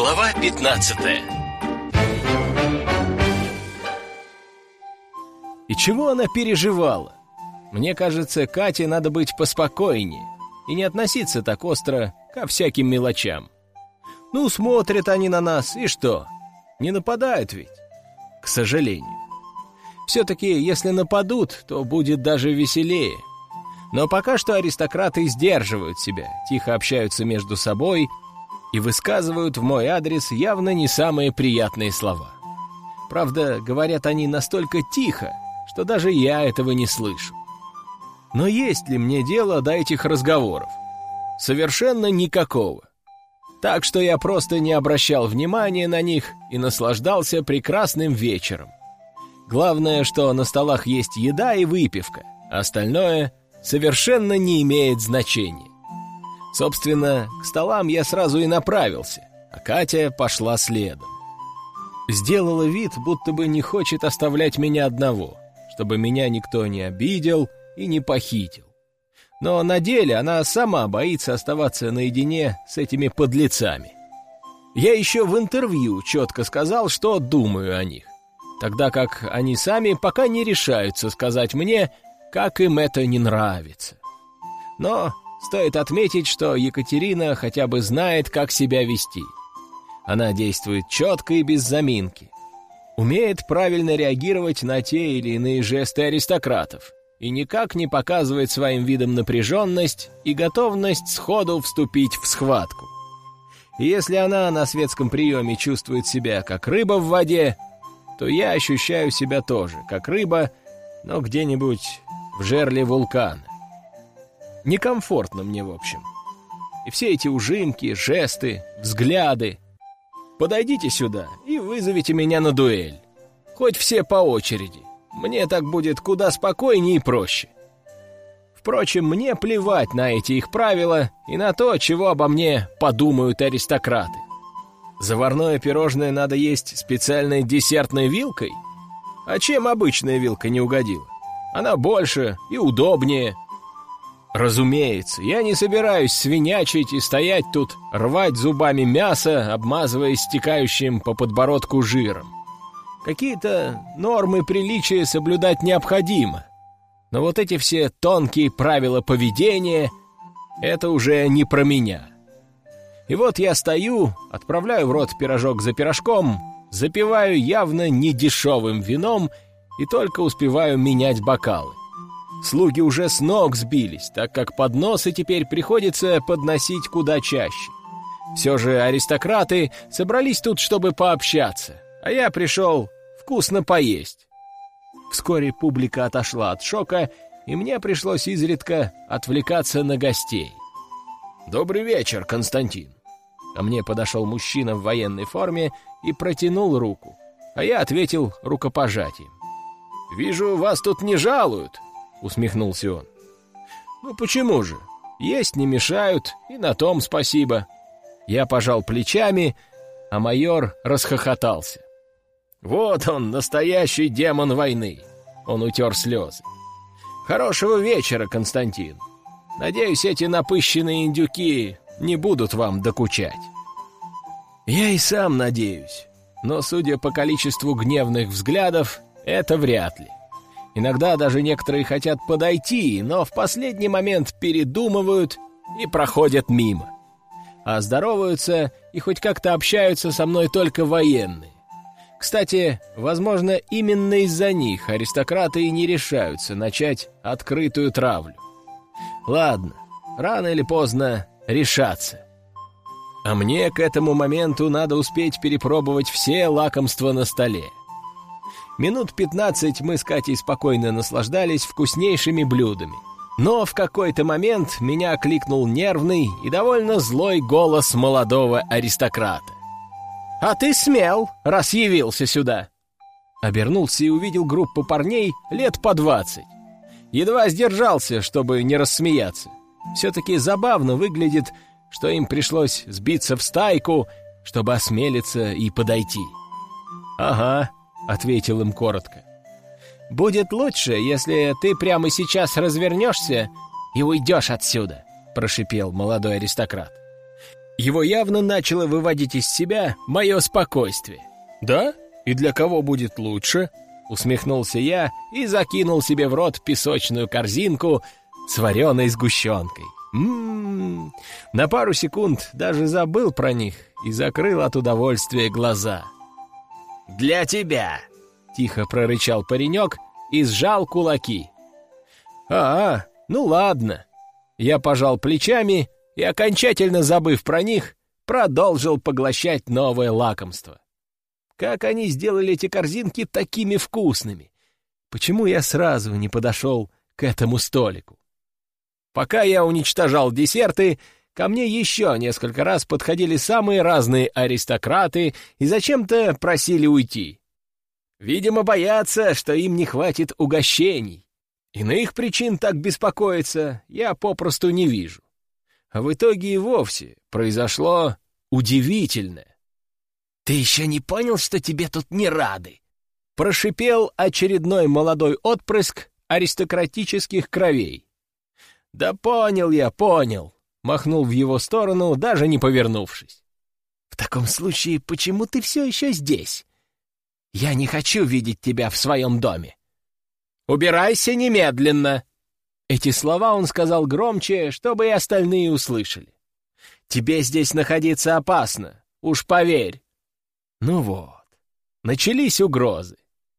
Глава 15. И чего она переживала? Мне кажется, Кате надо быть поспокойнее и не относиться так остро ко всяким мелочам. Ну, смотрят они на нас, и что? Не нападают ведь? К сожалению. Все-таки, если нападут, то будет даже веселее. Но пока что аристократы сдерживают себя, тихо общаются между собой и высказывают в мой адрес явно не самые приятные слова. Правда, говорят они настолько тихо, что даже я этого не слышу. Но есть ли мне дело до этих разговоров? Совершенно никакого. Так что я просто не обращал внимания на них и наслаждался прекрасным вечером. Главное, что на столах есть еда и выпивка, а остальное совершенно не имеет значения. Собственно, к столам я сразу и направился, а Катя пошла следом. Сделала вид, будто бы не хочет оставлять меня одного, чтобы меня никто не обидел и не похитил. Но на деле она сама боится оставаться наедине с этими подлецами. Я еще в интервью четко сказал, что думаю о них, тогда как они сами пока не решаются сказать мне, как им это не нравится. Но стоит отметить, что Екатерина хотя бы знает, как себя вести. Она действует четко и без заминки. Умеет правильно реагировать на те или иные жесты аристократов и никак не показывает своим видом напряженность и готовность сходу вступить в схватку. И если она на светском приеме чувствует себя как рыба в воде, то я ощущаю себя тоже как рыба, но где-нибудь в жерле вулкана. Некомфортно мне, в общем. И все эти ужимки, жесты, взгляды. Подойдите сюда и вызовите меня на дуэль. Хоть все по очереди. Мне так будет куда спокойнее и проще. Впрочем, мне плевать на эти их правила и на то, чего обо мне подумают аристократы. Заварное пирожное надо есть специальной десертной вилкой? А чем обычная вилка не угодила? Она больше и удобнее. Разумеется, я не собираюсь свинячить и стоять тут, рвать зубами мясо, обмазываясь стекающим по подбородку жиром. Какие-то нормы приличия соблюдать необходимо. Но вот эти все тонкие правила поведения — это уже не про меня. И вот я стою, отправляю в рот пирожок за пирожком, запиваю явно недешевым вином и только успеваю менять бокалы. Слуги уже с ног сбились, так как подносы теперь приходится подносить куда чаще. Все же аристократы собрались тут, чтобы пообщаться, а я пришел вкусно поесть. Вскоре публика отошла от шока, и мне пришлось изредка отвлекаться на гостей. «Добрый вечер, Константин!» Ко мне подошел мужчина в военной форме и протянул руку, а я ответил рукопожатием. «Вижу, вас тут не жалуют», — усмехнулся он. «Ну почему же? Есть не мешают, и на том спасибо». Я пожал плечами, а майор расхохотался. «Вот он, настоящий демон войны!» Он утер слезы. «Хорошего вечера, Константин. Надеюсь, эти напыщенные индюки не будут вам докучать». Я и сам надеюсь, но, судя по количеству гневных взглядов, это вряд ли. Иногда даже некоторые хотят подойти, но в последний момент передумывают и проходят мимо. А здороваются и хоть как-то общаются со мной только военные. Кстати, возможно, именно из-за них аристократы и не решаются начать открытую травлю. Ладно, рано или поздно решатся. А мне к этому моменту надо успеть перепробовать все лакомства на столе. Минут 15 мы с Катей спокойно наслаждались вкуснейшими блюдами. Но в какой-то момент меня окликнул нервный и довольно злой голос молодого аристократа. «А ты смел, раз явился сюда!» Обернулся и увидел группу парней лет по 20. Едва сдержался, чтобы не рассмеяться. Все-таки забавно выглядит, что им пришлось сбиться в стайку, чтобы осмелиться и подойти. «Ага», — ответил им коротко. «Будет лучше, если ты прямо сейчас развернешься и уйдешь отсюда», — прошипел молодой аристократ. Его явно начало выводить из себя мое спокойствие. «Да? И для кого будет лучше?» — усмехнулся я и закинул себе в рот песочную корзинку с вареной сгущенкой. На пару секунд даже забыл про них и закрыл от удовольствия глаза. «Для тебя!» — тихо прорычал паренек и сжал кулаки. Ну ладно». Я пожал плечами и, окончательно забыв про них, продолжил поглощать новое лакомство. Как они сделали эти корзинки такими вкусными? Почему я сразу не подошел к этому столику? Пока я уничтожал десерты, ко мне еще несколько раз подходили самые разные аристократы и зачем-то просили уйти. Видимо, боятся, что им не хватит угощений. Иных причин так беспокоиться я попросту не вижу. А в итоге и вовсе произошло удивительное. «Ты еще не понял, что тебе тут не рады?» — прошипел очередной молодой отпрыск аристократических кровей. «Да понял я, понял», — махнул в его сторону, даже не повернувшись. «В таком случае, почему ты все еще здесь? Я не хочу видеть тебя в своем доме. Убирайся немедленно!» Эти слова он сказал громче, чтобы и остальные услышали. «Тебе здесь находиться опасно, уж поверь». Ну вот, начались угрозы.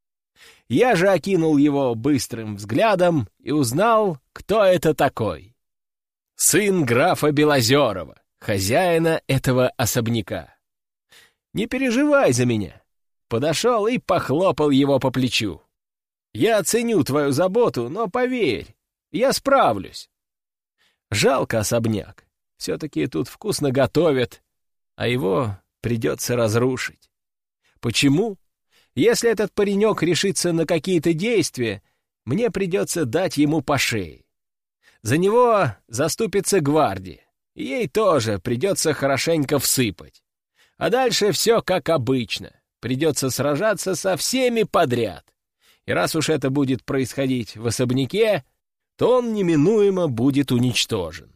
Я же окинул его быстрым взглядом и узнал, кто это такой. Сын графа Белозерова, хозяина этого особняка. «Не переживай за меня», — подошел и похлопал его по плечу. «Я ценю твою заботу, но поверь, я справлюсь». Жалко особняк, все-таки тут вкусно готовят, а его придется разрушить. Почему? Если этот паренек решится на какие-то действия, мне придется дать ему по шее. За него заступится гвардия, и ей тоже придется хорошенько всыпать. А дальше все как обычно, придется сражаться со всеми подряд. И раз уж это будет происходить в особняке, то он неминуемо будет уничтожен.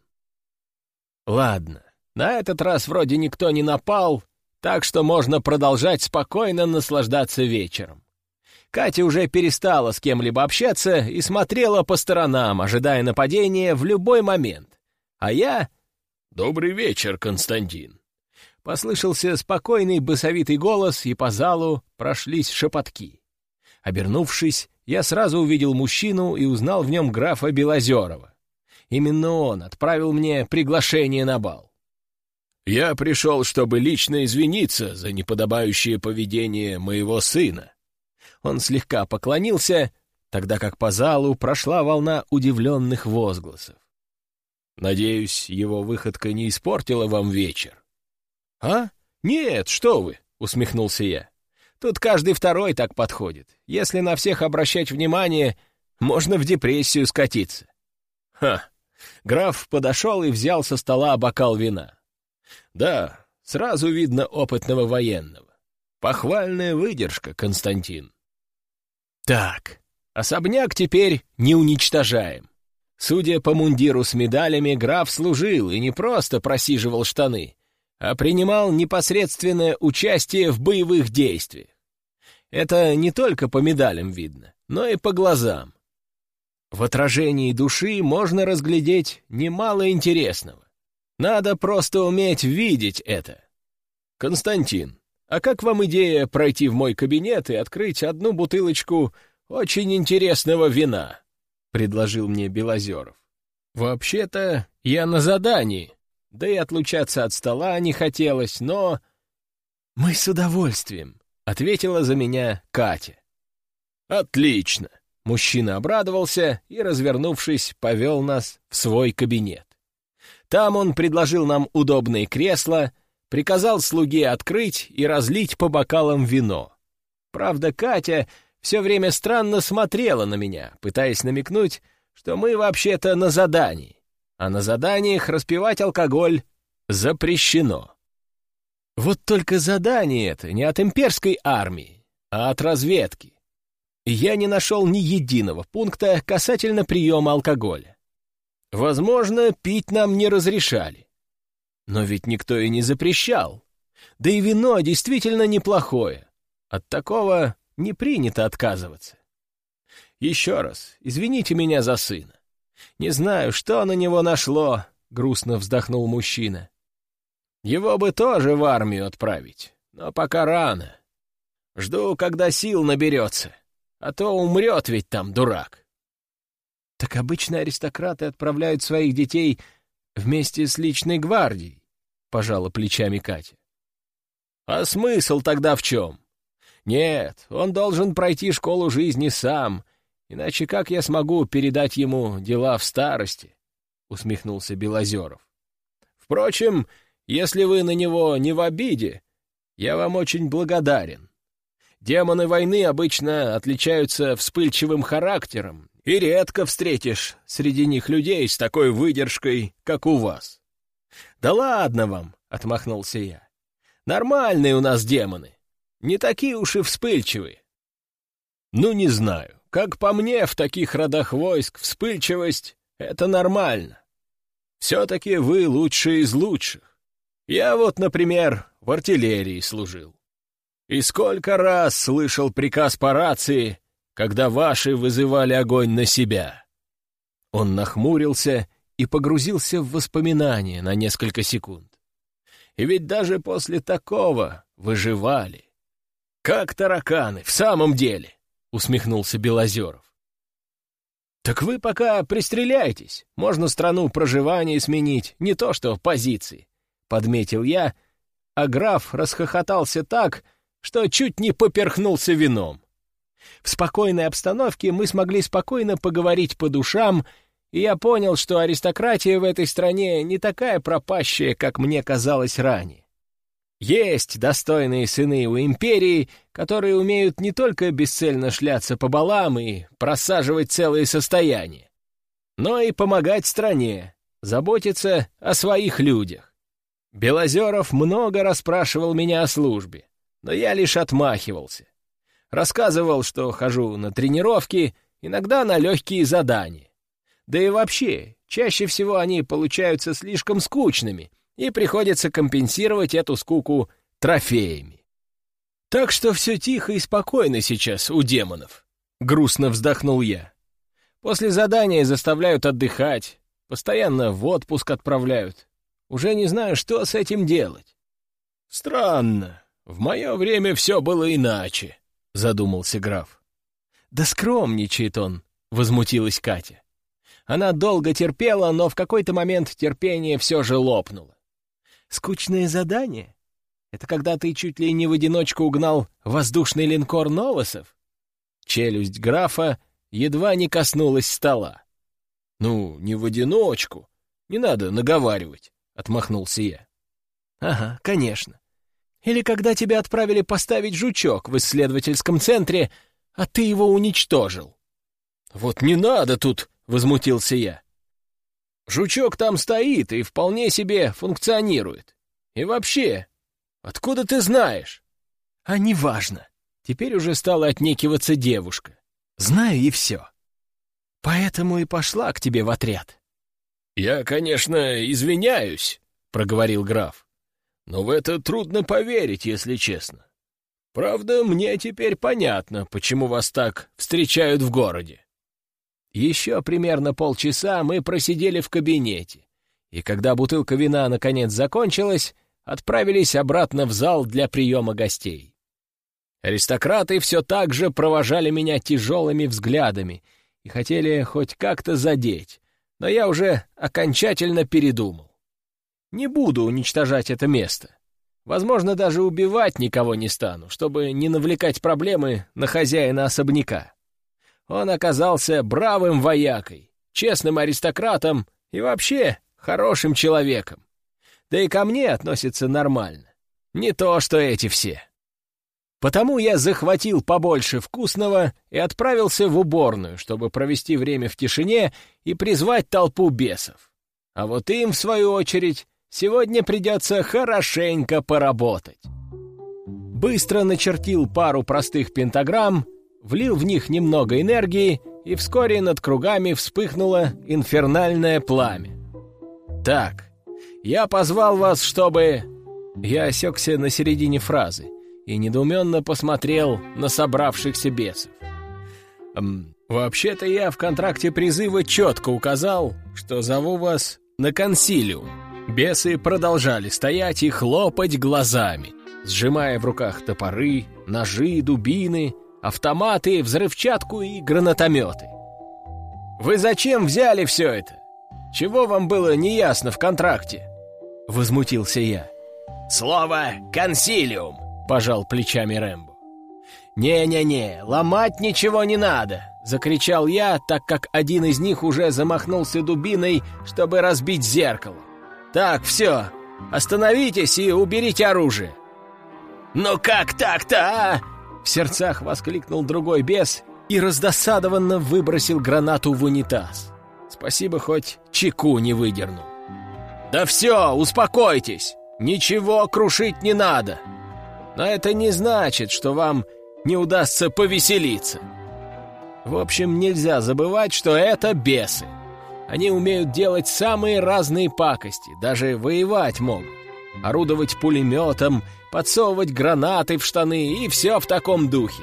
Ладно, на этот раз вроде никто не напал, так что можно продолжать спокойно наслаждаться вечером. Катя уже перестала с кем-либо общаться и смотрела по сторонам, ожидая нападения в любой момент. А я... «Добрый вечер, Константин!» Послышался спокойный басовитый голос, и по залу прошлись шепотки. Обернувшись, я сразу увидел мужчину и узнал в нем графа Белозерова. Именно он отправил мне приглашение на бал. «Я пришел, чтобы лично извиниться за неподобающее поведение моего сына». Он слегка поклонился, тогда как по залу прошла волна удивленных возгласов. «Надеюсь, его выходка не испортила вам вечер?» «А? Нет, что вы!» — усмехнулся я. «Тут каждый второй так подходит. Если на всех обращать внимание, можно в депрессию скатиться». «Ха!» Граф подошел и взял со стола бокал вина. «Да, сразу видно опытного военного. Похвальная выдержка, Константин». «Так, особняк теперь не уничтожаем. Судя по мундиру с медалями, граф служил и не просто просиживал штаны, а принимал непосредственное участие в боевых действиях. Это не только по медалям видно, но и по глазам. В отражении души можно разглядеть немало интересного. Надо просто уметь видеть это. Константин, а как вам идея пройти в мой кабинет и открыть одну бутылочку очень интересного вина?» — предложил мне Белозеров. «Вообще-то я на задании, да и отлучаться от стола не хотелось, но...» «Мы с удовольствием», — ответила за меня Катя. «Отлично!» — мужчина обрадовался и, развернувшись, повел нас в свой кабинет. Там он предложил нам удобные кресла, приказал слуге открыть и разлить по бокалам вино. Правда, Катя все время странно смотрела на меня, пытаясь намекнуть, что мы вообще-то на задании, а на заданиях распивать алкоголь запрещено. Вот только задание это не от имперской армии, а от разведки. И я не нашел ни единого пункта касательно приема алкоголя. Возможно, пить нам не разрешали. Но ведь никто и не запрещал. Да и вино действительно неплохое. От такого не принято отказываться. Еще раз, извините меня за сына. Не знаю, что на него нашло, — грустно вздохнул мужчина. Его бы тоже в армию отправить, но пока рано. Жду, когда сил наберется, а то умрет ведь там дурак. Так обычно аристократы отправляют своих детей вместе с личной гвардией, — пожала плечами Катя. А смысл тогда в чем? Нет, он должен пройти школу жизни сам, иначе как я смогу передать ему дела в старости? — усмехнулся Белозеров. Впрочем, если вы на него не в обиде, я вам очень благодарен. Демоны войны обычно отличаются вспыльчивым характером, и редко встретишь среди них людей с такой выдержкой, как у вас. «Да ладно вам!» — отмахнулся я. «Нормальные у нас демоны, не такие уж и вспыльчивые». «Ну, не знаю, как по мне, в таких родах войск вспыльчивость — это нормально. Все-таки вы лучшие из лучших. Я вот, например, в артиллерии служил. И сколько раз слышал приказ по рации, когда ваши вызывали огонь на себя». Он нахмурился и погрузился в воспоминания на несколько секунд. И ведь даже после такого выживали. «Как тараканы, в самом деле!» — усмехнулся Белозеров. «Так вы пока пристреляйтесь, можно страну проживания сменить, не то что позиции», — подметил я, а граф расхохотался так, что чуть не поперхнулся вином. В спокойной обстановке мы смогли спокойно поговорить по душам, и я понял, что аристократия в этой стране не такая пропащая, как мне казалось ранее. Есть достойные сыны у империи, которые умеют не только бесцельно шляться по балам и просаживать целые состояния, но и помогать стране, заботиться о своих людях. Белозеров много расспрашивал меня о службе, но я лишь отмахивался. Рассказывал, что хожу на тренировки, иногда на легкие задания. Да и вообще, чаще всего они получаются слишком скучными, и приходится компенсировать эту скуку трофеями. Так что все тихо и спокойно сейчас у демонов. Грустно вздохнул я. После задания заставляют отдыхать, постоянно в отпуск отправляют. Уже не знаю, что с этим делать. Странно, в мое время все было иначе, задумался граф. Да скромничает он, возмутилась Катя. Она долго терпела, но в какой-то момент терпение все же лопнуло. Скучное задание? Это когда ты чуть ли не в одиночку угнал воздушный линкор Новосов? Челюсть графа едва не коснулась стола. «Ну, не в одиночку. Не надо наговаривать», — отмахнулся я. «Ага, конечно. Или когда тебя отправили поставить жучок в исследовательском центре, а ты его уничтожил». «Вот не надо тут», — возмутился я. «Жучок там стоит и вполне себе функционирует. И вообще, откуда ты знаешь?» «А неважно». Теперь уже стала отнекиваться девушка. «Знаю и все. Поэтому и пошла к тебе в отряд». «Я, конечно, извиняюсь», — проговорил граф. «Но в это трудно поверить, если честно. Правда, мне теперь понятно, почему вас так встречают в городе». Еще примерно полчаса мы просидели в кабинете, и когда бутылка вина наконец закончилась, отправились обратно в зал для приема гостей. Аристократы все так же провожали меня тяжелыми взглядами и хотели хоть как-то задеть, но я уже окончательно передумал. Не буду уничтожать это место. Возможно, даже убивать никого не стану, чтобы не навлекать проблемы на хозяина особняка. Он оказался бравым воякой, честным аристократом и вообще хорошим человеком. Да и ко мне относится нормально. Не то, что эти все. Потому я захватил побольше вкусного и отправился в уборную, чтобы провести время в тишине и призвать толпу бесов. А вот им, в свою очередь, сегодня придется хорошенько поработать. Быстро начертил пару простых пентаграмм, влил в них немного энергии, и вскоре над кругами вспыхнуло инфернальное пламя. Так, Я позвал вас, чтобы...» Я осекся на середине фразы и недоуменно посмотрел на собравшихся бесов. «Вообще-то я в контракте призыва четко указал, что зову вас на консилиум». Бесы продолжали стоять и хлопать глазами, сжимая в руках топоры, ножи, дубины, автоматы, взрывчатку и гранатометы. «Вы зачем взяли все это? Чего вам было неясно в контракте?» — возмутился я. «Слово «консилиум», — пожал плечами Рэмбо. «Не-не-не, ломать ничего не надо!» — закричал я, так как один из них уже замахнулся дубиной, чтобы разбить зеркало. «Так, все, остановитесь и уберите оружие!» «Ну как так-то, а?» — в сердцах воскликнул другой бес и раздосадованно выбросил гранату в унитаз. Спасибо, хоть чеку не выдернул. «Да все, успокойтесь! Ничего крушить не надо! Но это не значит, что вам не удастся повеселиться. В общем, нельзя забывать, что это бесы. Они умеют делать самые разные пакости, даже воевать могут. Орудовать пулеметом, подсовывать гранаты в штаны и все в таком духе.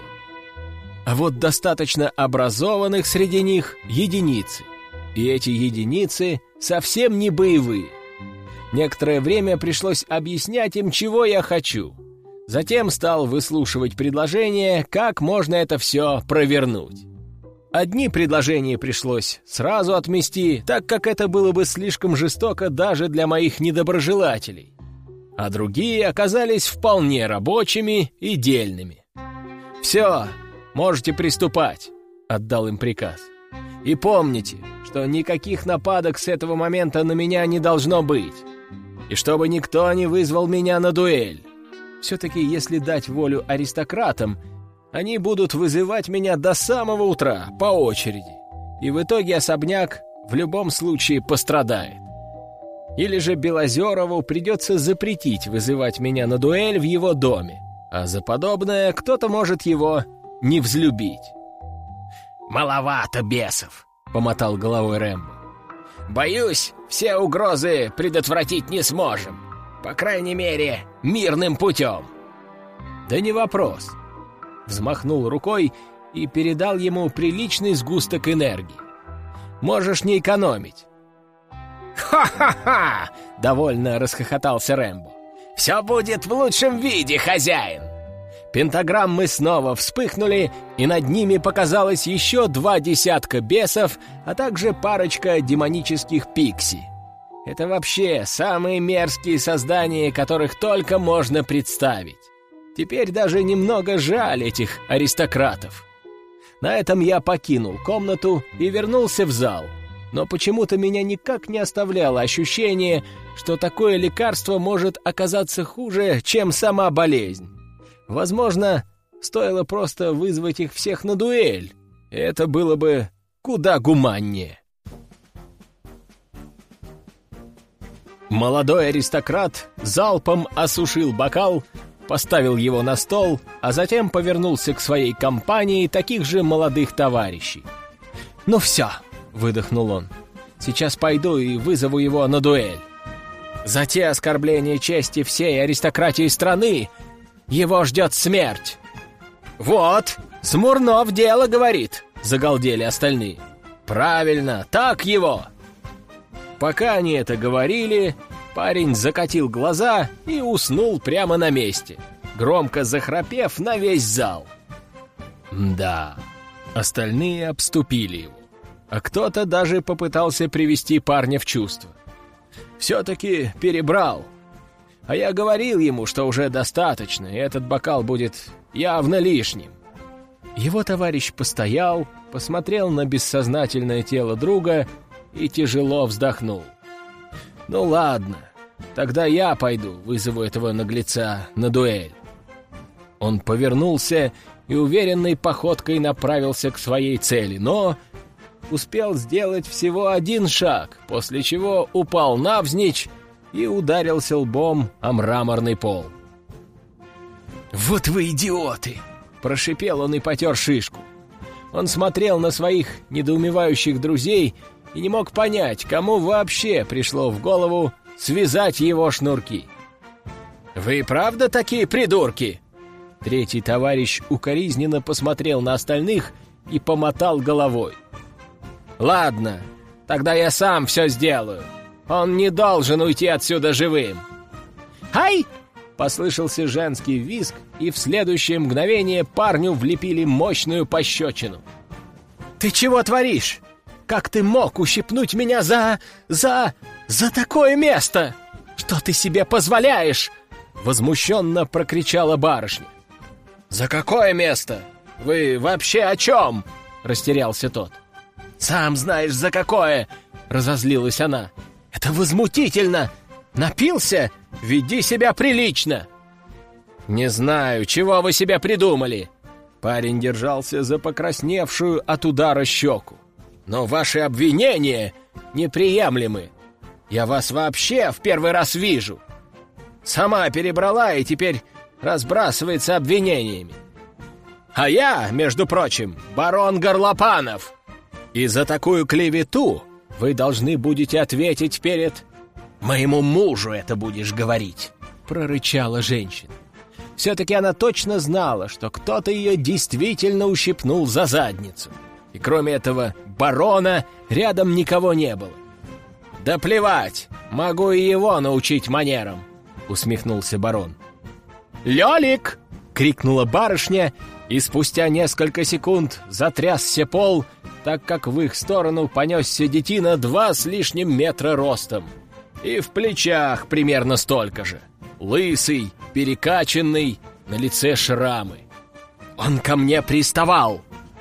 А вот достаточно образованных среди них единицы. И эти единицы совсем не боевые. Некоторое время пришлось объяснять им, чего я хочу. Затем стал выслушивать предложения, как можно это все провернуть. Одни предложения пришлось сразу отмести, так как это было бы слишком жестоко даже для моих недоброжелателей. А другие оказались вполне рабочими и дельными. «Все, можете приступать», — отдал им приказ. «И помните, что никаких нападок с этого момента на меня не должно быть. И чтобы никто не вызвал меня на дуэль. Все-таки, если дать волю аристократам, они будут вызывать меня до самого утра, по очереди. И в итоге особняк в любом случае пострадает. Или же Белозерову придется запретить вызывать меня на дуэль в его доме, а за подобное кто-то может его не взлюбить». «Маловато бесов», — помотал головой Рэмбо. «Боюсь, все угрозы предотвратить не сможем. По крайней мере, мирным путем». «Да не вопрос». Взмахнул рукой и передал ему приличный сгусток энергии. «Можешь не экономить». «Ха-ха-ха!» — довольно расхохотался Рэмбо. «Все будет в лучшем виде, хозяин!» Пентаграммы снова вспыхнули, и над ними показалось еще 2 десятка бесов, а также парочка демонических пикси. Это вообще самые мерзкие создания, которых только можно представить. Теперь даже немного жаль этих аристократов. На этом я покинул комнату и вернулся в зал. Но почему-то меня никак не оставляло ощущение, что такое лекарство может оказаться хуже, чем сама болезнь. Возможно, стоило просто вызвать их всех на дуэль. Это было бы куда гуманнее. Молодой аристократ залпом осушил бокал, поставил его на стол, а затем повернулся к своей компании таких же молодых товарищей. «Ну все», — выдохнул он, — «сейчас пойду и вызову его на дуэль. За те оскорбления чести всей аристократии страны его ждет смерть». «Вот, Смурнов дело говорит», — загалдели остальные. «Правильно, так его». Пока они это говорили, парень закатил глаза и уснул прямо на месте, громко захрапев на весь зал. Да, остальные обступили его, а кто-то даже попытался привести парня в чувство. Все-таки перебрал. А я говорил ему, что уже достаточно, и этот бокал будет явно лишним. Его товарищ постоял, посмотрел на бессознательное тело друга и тяжело вздохнул. «Ну ладно, тогда я пойду вызову этого наглеца на дуэль». Он повернулся и уверенной походкой направился к своей цели, но успел сделать всего 1 шаг, после чего упал навзничь и ударился лбом о мраморный пол. «Вот вы идиоты!» — прошипел он и потер шишку. Он смотрел на своих недоумевающих друзей и не мог понять, кому вообще пришло в голову связать его шнурки. «Вы правда такие придурки?» Третий товарищ укоризненно посмотрел на остальных и помотал головой. «Ладно, тогда я сам все сделаю. Он не должен уйти отсюда живым». «Ай!» — послышался женский визг, и в следующее мгновение парню влепили мощную пощечину. «Ты чего творишь? Как ты мог ущипнуть меня за такое место? Что ты себе позволяешь?» Возмущенно прокричала барышня. «За какое место? Вы вообще о чем?» — растерялся тот. «Сам знаешь, за какое!» — разозлилась она. «Это возмутительно! Напился? Веди себя прилично!» «Не знаю, чего вы себе придумали!» Парень держался за покрасневшую от удара щеку. «Но ваши обвинения неприемлемы. Я вас вообще в первый раз вижу. Сама перебрала и теперь разбрасывается обвинениями. А я, между прочим, барон Горлопанов. И за такую клевету вы должны будете ответить перед... Моему мужу это будешь говорить», — прорычала женщина. Все-таки она точно знала, что кто-то ее действительно ущипнул за задницу. И кроме этого барона рядом никого не было. «Да плевать, могу и его научить манерам», — усмехнулся барон. «Лёлик!» — крикнула барышня, и спустя несколько секунд затрясся пол, так как в их сторону понесся детина 2 с лишним метра ростом. И в плечах примерно столько же. Лысый, перекачанный, на лице шрамы. Он ко мне приставал.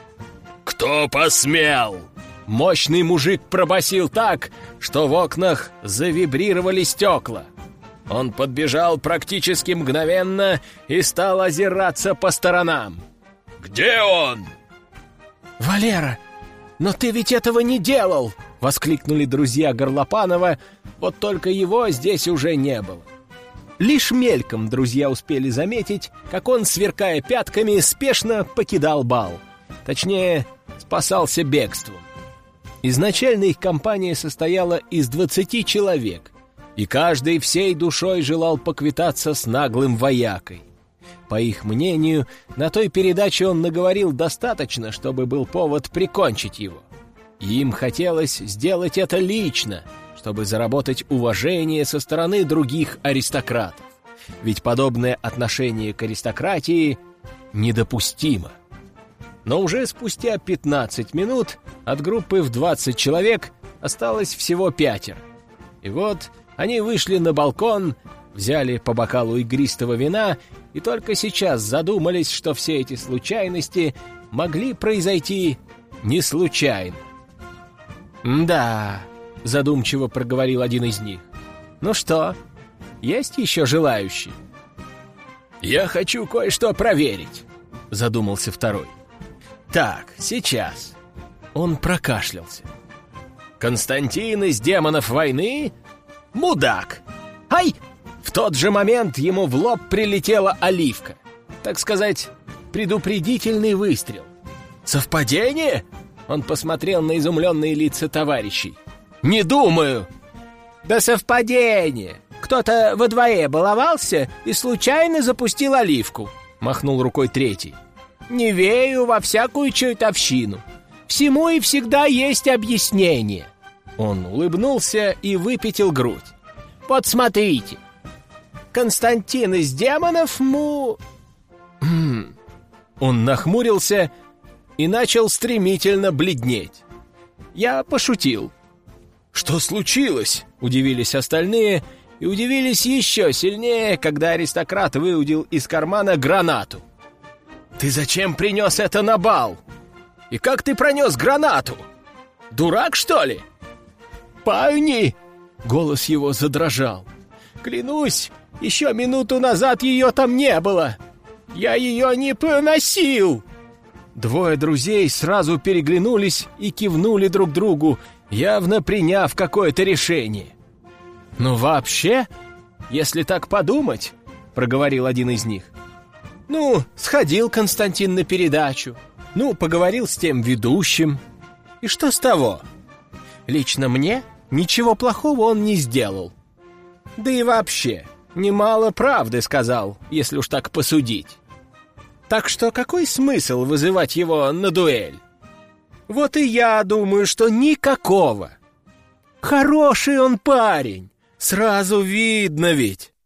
«Кто посмел?» Мощный мужик пробасил так, что в окнах завибрировали стекла. Он подбежал практически мгновенно и стал озираться по сторонам. «Где он?» «Валера, но ты ведь этого не делал!» — воскликнули друзья Горлопанова, вот только его здесь уже не было. Лишь мельком друзья успели заметить, как он, сверкая пятками, спешно покидал бал. Точнее, спасался бегством. Изначально их компания состояла из 20 человек, и каждый всей душой желал поквитаться с наглым воякой. По их мнению, на той передаче он наговорил достаточно, чтобы был повод прикончить его. И им хотелось сделать это лично, чтобы заработать уважение со стороны других аристократов. Ведь подобное отношение к аристократии недопустимо. Но уже спустя 15 минут от группы в 20 человек осталось всего 5. И вот они вышли на балкон, взяли по бокалу игристого вина и только сейчас задумались, что все эти случайности могли произойти не случайно. «Да», — задумчиво проговорил один из них. «Ну что, есть еще желающие?» «Я хочу кое-что проверить», — задумался второй. «Так, сейчас». Он прокашлялся. «Константин из демонов войны? Мудак! Ай!» В тот же момент ему в лоб прилетела оливка. Так сказать, предупредительный выстрел. «Совпадение?» Он посмотрел на изумленные лица товарищей. «Не думаю!» «Да совпадение! Кто-то во дворе баловался и случайно запустил оливку», — махнул рукой третий. «Не верю во всякую чертовщину. Всему и всегда есть объяснение». Он улыбнулся и выпятил грудь. «Вот смотрите. Константин из демонов Он нахмурился и начал стремительно бледнеть. Я пошутил. «Что случилось?» — удивились остальные, и удивились еще сильнее, когда аристократ выудил из кармана гранату. «Ты зачем принес это на бал? И как ты пронес гранату? Дурак, что ли?» «Парни!» — голос его задрожал. «Клянусь, еще минуту назад ее там не было! Я ее не проносил!» Двое друзей сразу переглянулись и кивнули друг другу, явно приняв какое-то решение. «Ну вообще, если так подумать, — проговорил один из них, — ну, сходил Константин на передачу, ну, поговорил с тем ведущим. И что с того? Лично мне ничего плохого он не сделал. Да и вообще, немало правды сказал, если уж так посудить. Так что какой смысл вызывать его на дуэль? Вот и я думаю, что никакого. Хороший он парень, сразу видно ведь.